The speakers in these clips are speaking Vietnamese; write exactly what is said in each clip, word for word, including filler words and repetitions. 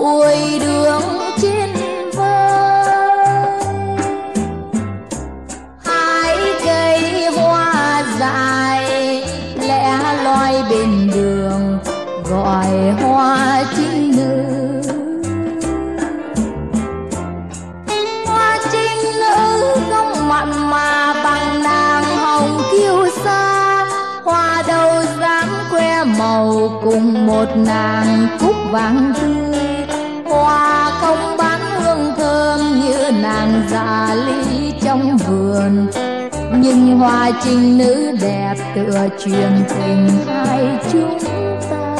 bụi đường trên vai. Hai cây hoa dài lẻ loi bên đường gọi hoa trinh nữ. Hoa trinh nữ không mặn mà bằng nàng hồng kiêu sa, hoa đâu dám que màu cùng một nàng cúc vàng tươi. Hoa không bán hương thơm như nàng dạ ly trong vườn, nhưng hoa trinh nữ đẹp tựa truyền tình hai chúng ta.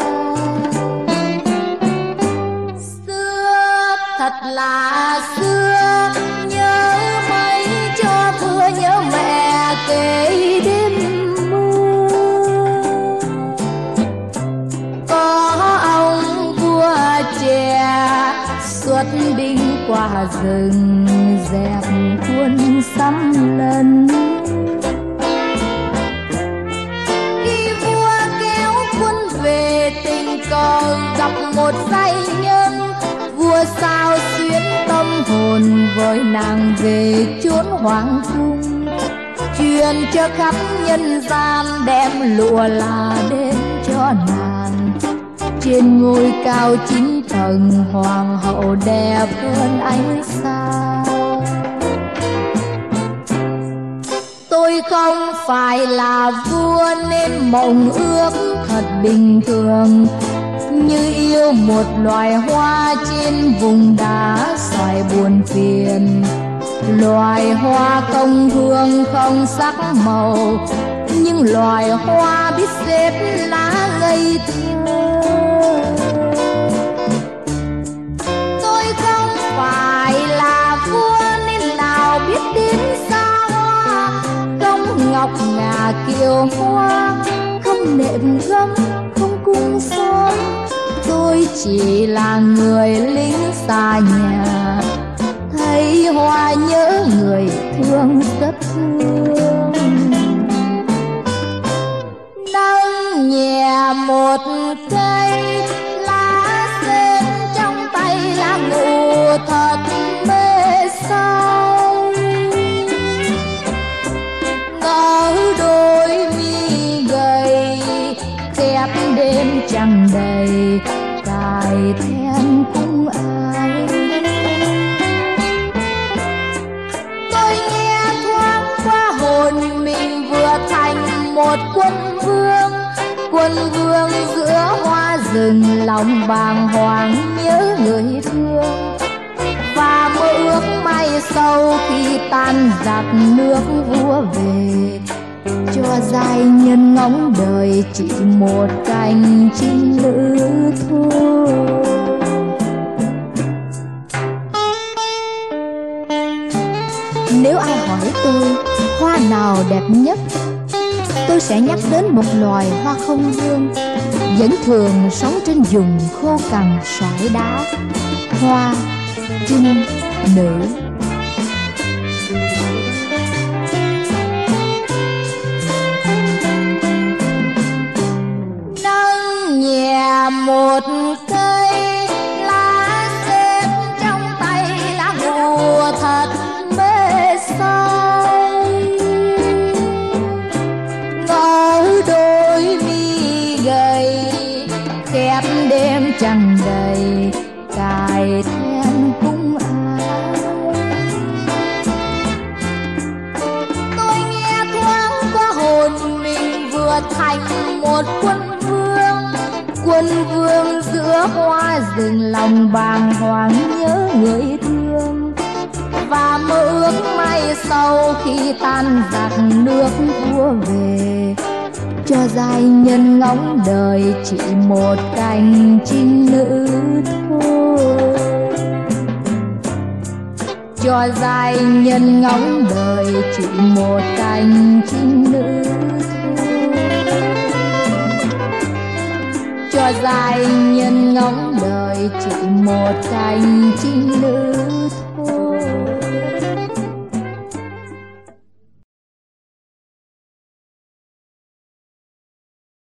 Xưa thật là xưa, nhớ mấy cho thưa nhớ mẹ kể đêm mưa. Có ông vua trẻ xuất binh qua rừng dẹp quân xâm lấn. Khi vua kéo quân về tình cờ gặp một giai nhân, vua sao xuyến tâm hồn với nàng về chốn hoàng cung, truyền cho khắp nhân gian đem lụa là đến cho nàng. Trên ngôi cao chín tầng hoàng hậu đẹp hơn ánh sao. Tôi không phải là vua nên mộng ước thật bình thường, như yêu một loài hoa trên vùng đá xoài buồn phiền. Loài hoa không hương không sắc màu, nhưng loài hoa biết xếp lá ngây thơ. Tôi không phải là vua nên nào biết đến xa hoa, không ngọc ngà kiều hoa, không nệm gấm không cung son. Tôi chỉ là người lính xa nhà, thấy hoa nhớ người thương rất thương. Nâng nhẹ một cây lá sen trong tay lá ngủ thật mê say. Ngỡ đôi mi gầy khép đêm trăng đầy, cài then cung ai. Tôi nghe thoáng qua hồn mình vừa thành một quân vương, quân vương giữa hoa rừng lòng bàng hoàng nhớ người thương. Và mơ ước mai sau khi tan giặc nước vua về, cho giai nhân ngóng đời chỉ một cành trinh nữ thôi. Nếu ai hỏi tôi hoa nào đẹp nhất, tôi sẽ nhắc đến một loài hoa không hương, vẫn thường sống trên vùng khô cằn sỏi đá, hoa trinh nữ. Nâng nhẹ một cây lá sen trong tay lá ngủ thật mê say. Ngỡ đôi mi gầy khép đêm trăng đầy, cài then cung ai. Tôi nghe thoáng qua hồn mình vừa thành một quân vương, quân vương giữa hoa rừng lòng bàng hoàng nhớ người thương. Và mơ ước mai sau khi tan giặc nước vua về, cho giai nhân ngóng đời chỉ một cành trinh nữ thôi. Cho giai nhân ngóng đời chỉ một cành trinh nữ thôi. Cho giai nhân ngóng đời chỉ một cành trinh nữ thôi.